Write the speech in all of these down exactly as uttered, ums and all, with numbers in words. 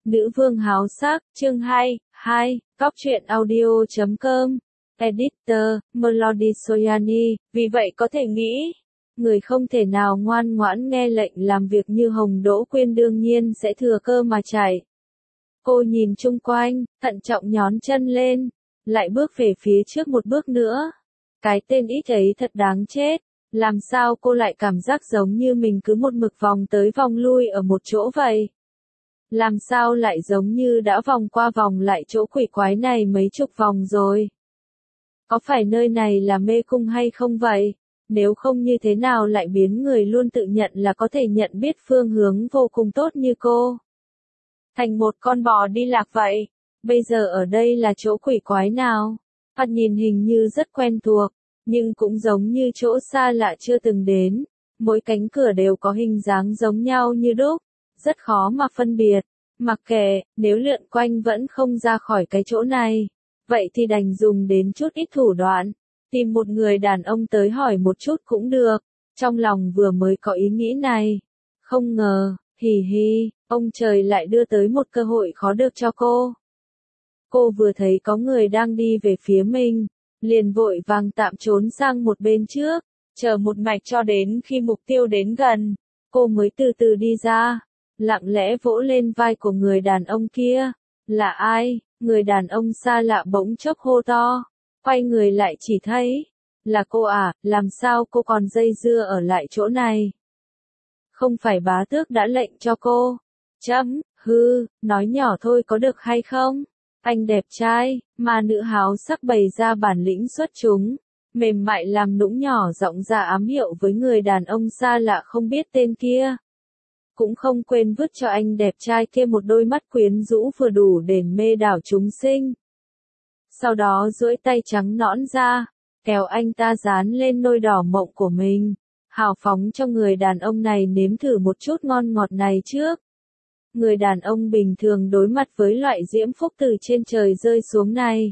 Nữ vương háo sắc, chương hai, hai, Cóc truyện audio chấm com, Editor, Melody Soyani, vì vậy có thể nghĩ, người không thể nào ngoan ngoãn nghe lệnh làm việc như Hồng Đỗ Quyên đương nhiên sẽ thừa cơ mà chạy. Cô nhìn chung quanh, thận trọng nhón chân lên, lại bước về phía trước một bước nữa. Cái tên ít ấy thật đáng chết, làm sao cô lại cảm giác giống như mình cứ một mực vòng tới vòng lui ở một chỗ vậy? Làm sao lại giống như đã vòng qua vòng lại chỗ quỷ quái này mấy chục vòng rồi? Có phải nơi này là mê cung hay không vậy? Nếu không như thế nào lại biến người luôn tự nhận là có thể nhận biết phương hướng vô cùng tốt như cô? Thành một con bò đi lạc vậy. Bây giờ ở đây là chỗ quỷ quái nào? Thoạt nhìn hình như rất quen thuộc, nhưng cũng giống như chỗ xa lạ chưa từng đến. Mỗi cánh cửa đều có hình dáng giống nhau như đúc, rất khó mà phân biệt. Mặc kệ, nếu lượn quanh vẫn không ra khỏi cái chỗ này, vậy thì đành dùng đến chút ít thủ đoạn. Tìm một người đàn ông tới hỏi một chút cũng được. Trong lòng vừa mới có ý nghĩ này. Không ngờ, hì hì, ông trời lại đưa tới một cơ hội khó được cho cô. Cô vừa thấy có người đang đi về phía mình, liền vội vàng tạm trốn sang một bên trước, chờ một mạch cho đến khi mục tiêu đến gần, cô mới từ từ đi ra, lặng lẽ vỗ lên vai của người đàn ông kia. Là ai? Người đàn ông xa lạ bỗng chốc hô to, quay người lại chỉ thấy, là cô à, làm sao cô còn dây dưa ở lại chỗ này? Không phải bá tước đã lệnh cho cô? Chấm, hư, nói nhỏ thôi có được hay không? Anh đẹp trai, mà nữ háo sắc bày ra bản lĩnh xuất chúng, mềm mại làm nũng nhỏ giọng ra ám hiệu với người đàn ông xa lạ không biết tên kia. Cũng không quên vứt cho anh đẹp trai kia một đôi mắt quyến rũ vừa đủ để mê đảo chúng sinh. Sau đó duỗi tay trắng nõn ra, kéo anh ta dán lên nôi đỏ mộng của mình, hào phóng cho người đàn ông này nếm thử một chút ngon ngọt này trước. Người đàn ông bình thường đối mặt với loại diễm phúc từ trên trời rơi xuống này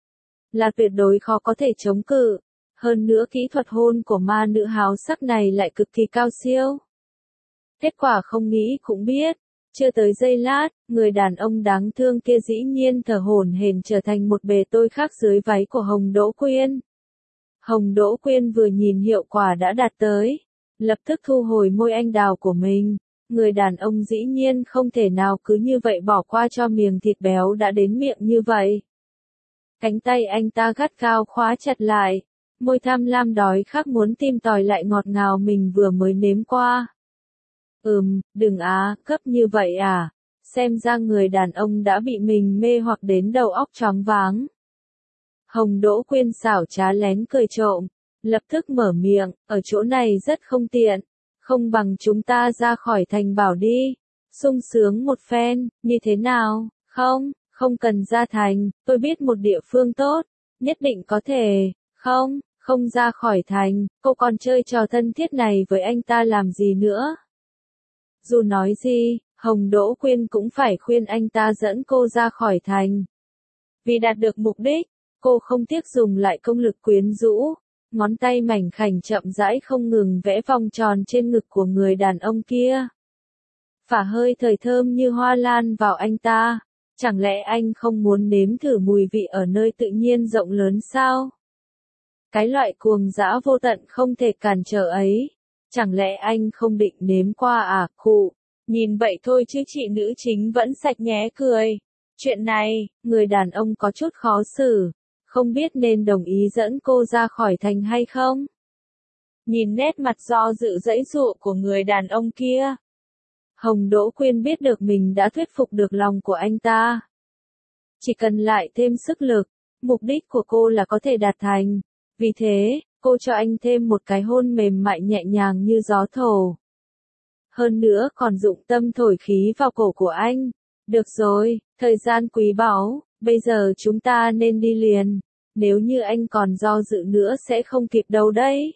là tuyệt đối khó có thể chống cự. Hơn nữa kỹ thuật hôn của ma nữ háo sắc này lại cực kỳ cao siêu. Kết quả không nghĩ cũng biết, chưa tới giây lát, người đàn ông đáng thương kia dĩ nhiên thở hổn hển trở thành một bề tôi khác dưới váy của Hồng Đỗ Quyên. Hồng Đỗ Quyên vừa nhìn hiệu quả đã đạt tới, lập tức thu hồi môi anh đào của mình. Người đàn ông dĩ nhiên không thể nào cứ như vậy bỏ qua cho miếng thịt béo đã đến miệng như vậy. Cánh tay anh ta gắt gao khóa chặt lại, môi tham lam đói khát muốn tìm tòi lại ngọt ngào mình vừa mới nếm qua. Ừm, đừng á, cấp như vậy à, xem ra người đàn ông đã bị mình mê hoặc đến đầu óc choáng váng. Hồng Đỗ Quyên xảo trá lén cười trộm, lập tức mở miệng, ở chỗ này rất không tiện. Không bằng chúng ta ra khỏi thành bảo đi, sung sướng một phen, như thế nào? Không, không cần ra thành, tôi biết một địa phương tốt, nhất định có thể. Không, không ra khỏi thành, cô còn chơi trò thân thiết này với anh ta làm gì nữa? Dù nói gì, Hồng Đỗ Quyên cũng phải khuyên anh ta dẫn cô ra khỏi thành. Vì đạt được mục đích, cô không tiếc dùng lại công lực quyến rũ. Ngón tay mảnh khảnh chậm rãi không ngừng vẽ vòng tròn trên ngực của người đàn ông kia. Phả hơi thời thơm như hoa lan vào anh ta. Chẳng lẽ anh không muốn nếm thử mùi vị ở nơi tự nhiên rộng lớn sao? Cái loại cuồng dã vô tận không thể cản trở ấy. Chẳng lẽ anh không định nếm qua à? Khụ. Nhìn vậy thôi chứ chị nữ chính vẫn sạch nhé cười. Chuyện này, người đàn ông có chút khó xử. Không biết nên đồng ý dẫn cô ra khỏi thành hay không? Nhìn nét mặt do dự dãy dụa của người đàn ông kia, Hồng Đỗ Quyên biết được mình đã thuyết phục được lòng của anh ta. Chỉ cần lại thêm sức lực, mục đích của cô là có thể đạt thành. Vì thế, cô cho anh thêm một cái hôn mềm mại nhẹ nhàng như gió thổi. Hơn nữa còn dụng tâm thổi khí vào cổ của anh. Được rồi, thời gian quý báu. Bây giờ chúng ta nên đi liền, nếu như anh còn do dự nữa sẽ không kịp đâu đấy.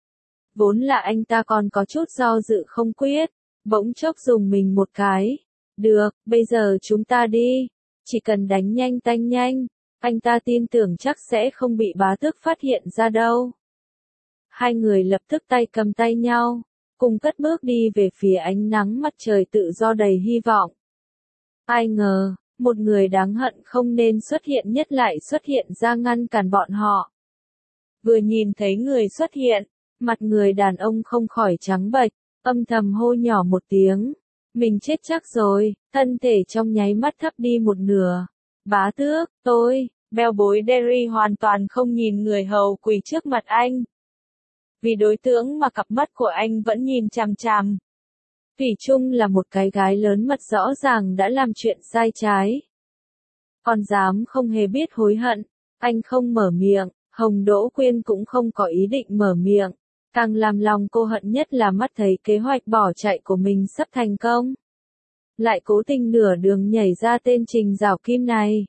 Vốn là anh ta còn có chút do dự không quyết, bỗng chốc dùng mình một cái. Được, bây giờ chúng ta đi, chỉ cần đánh nhanh tanh nhanh, anh ta tin tưởng chắc sẽ không bị bá tước phát hiện ra đâu. Hai người lập tức tay cầm tay nhau, cùng cất bước đi về phía ánh nắng mặt trời tự do đầy hy vọng. Ai ngờ, một người đáng hận không nên xuất hiện nhất lại xuất hiện ra ngăn cản bọn họ. Vừa nhìn thấy người xuất hiện, mặt người đàn ông không khỏi trắng bệch, âm thầm hô nhỏ một tiếng. Mình chết chắc rồi, thân thể trong nháy mắt thấp đi một nửa. Bá tước, tôi, beo bối Derry hoàn toàn không nhìn người hầu quỳ trước mặt anh. Vì đối tượng mà cặp mắt của anh vẫn nhìn chằm chằm. Thủy chung là một cái gái lớn mật rõ ràng đã làm chuyện sai trái. Còn dám không hề biết hối hận, anh không mở miệng, Hồng Đỗ Quyên cũng không có ý định mở miệng. Càng làm lòng cô hận nhất là mắt thấy kế hoạch bỏ chạy của mình sắp thành công. Lại cố tình nửa đường nhảy ra tên Trình Giảo Kim này.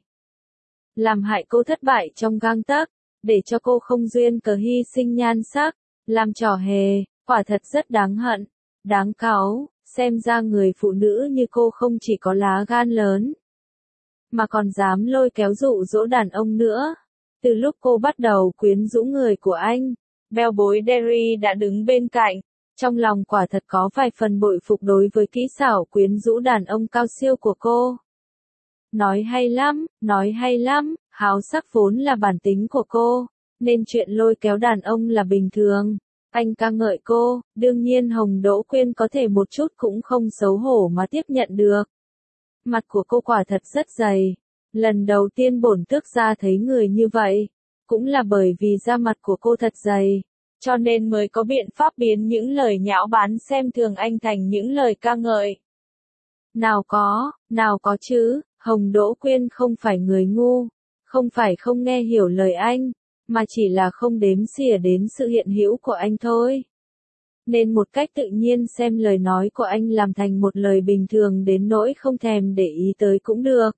Làm hại cô thất bại trong gang tấc, để cho cô không duyên cớ hy sinh nhan sắc, làm trò hề, quả thật rất đáng hận, đáng cáu, xem ra người phụ nữ như cô không chỉ có lá gan lớn, mà còn dám lôi kéo dụ dỗ đàn ông nữa. Từ lúc cô bắt đầu quyến rũ người của anh, beo bối Derry đã đứng bên cạnh, trong lòng quả thật có vài phần bội phục đối với kỹ xảo quyến rũ đàn ông cao siêu của cô. Nói hay lắm, nói hay lắm, háo sắc vốn là bản tính của cô, nên chuyện lôi kéo đàn ông là bình thường. Anh ca ngợi cô, đương nhiên Hồng Đỗ Quyên có thể một chút cũng không xấu hổ mà tiếp nhận được. Mặt của cô quả thật rất dày. Lần đầu tiên bổn tước gia thấy người như vậy, cũng là bởi vì da mặt của cô thật dày, cho nên mới có biện pháp biến những lời nhão báng xem thường anh thành những lời ca ngợi. Nào có, nào có chứ, Hồng Đỗ Quyên không phải người ngu, không phải không nghe hiểu lời anh, mà chỉ là không đếm xỉa đến sự hiện hữu của anh thôi. Nên một cách tự nhiên xem lời nói của anh làm thành một lời bình thường đến nỗi không thèm để ý tới cũng được.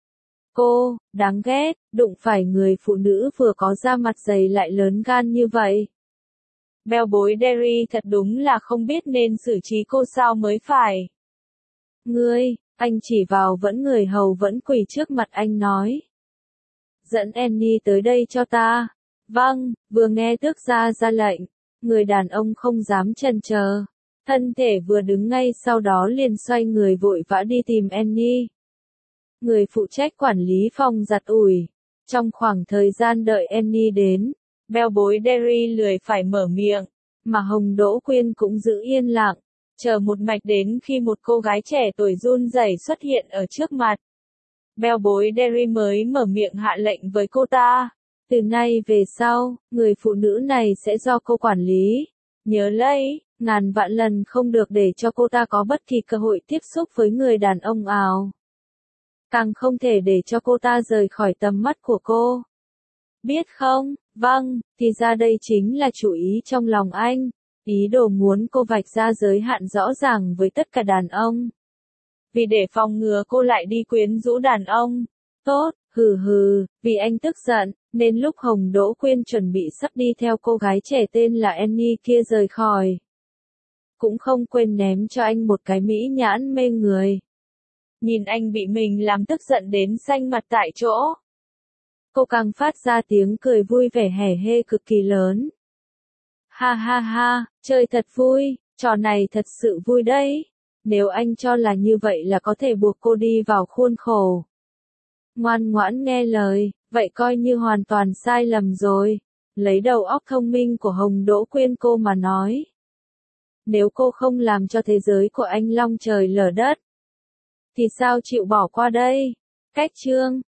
Cô, đáng ghét, đụng phải người phụ nữ vừa có da mặt dày lại lớn gan như vậy. Beo bối Derry thật đúng là không biết nên xử trí cô sao mới phải. Ngươi, anh chỉ vào vẫn người hầu vẫn quỳ trước mặt anh nói. Dẫn Annie tới đây cho ta. Vâng, vừa nghe tước gia ra lệnh, người đàn ông không dám chần chờ. Thân thể vừa đứng ngay sau đó liền xoay người vội vã đi tìm Annie. Người phụ trách quản lý phòng giặt ủi. Trong khoảng thời gian đợi Annie đến, beo bối Derry lười phải mở miệng, mà Hồng Đỗ Quyên cũng giữ yên lặng, chờ một mạch đến khi một cô gái trẻ tuổi run rẩy xuất hiện ở trước mặt. Beo bối Derry mới mở miệng hạ lệnh với cô ta. Từ nay về sau, người phụ nữ này sẽ do cô quản lý. Nhớ lấy, ngàn vạn lần không được để cho cô ta có bất kỳ cơ hội tiếp xúc với người đàn ông ảo. Càng không thể để cho cô ta rời khỏi tầm mắt của cô. Biết không, vâng, thì ra đây chính là chủ ý trong lòng anh. Ý đồ muốn cô vạch ra giới hạn rõ ràng với tất cả đàn ông. Vì để phòng ngừa cô lại đi quyến rũ đàn ông. Tốt, hừ hừ, vì anh tức giận, nên lúc Hồng Đỗ Quyên chuẩn bị sắp đi theo cô gái trẻ tên là Annie kia rời khỏi. Cũng không quên ném cho anh một cái mỹ nhãn mê người. Nhìn anh bị mình làm tức giận đến xanh mặt tại chỗ. Cô càng phát ra tiếng cười vui vẻ hẻ hê cực kỳ lớn. Ha ha ha, chơi thật vui, trò này thật sự vui đấy. Nếu anh cho là như vậy là có thể buộc cô đi vào khuôn khổ. Ngoan ngoãn nghe lời, vậy coi như hoàn toàn sai lầm rồi. Lấy đầu óc thông minh của Hồng Đỗ Quyên cô mà nói. Nếu cô không làm cho thế giới của anh long trời lở đất, thì sao chịu bỏ qua đây? Cách chương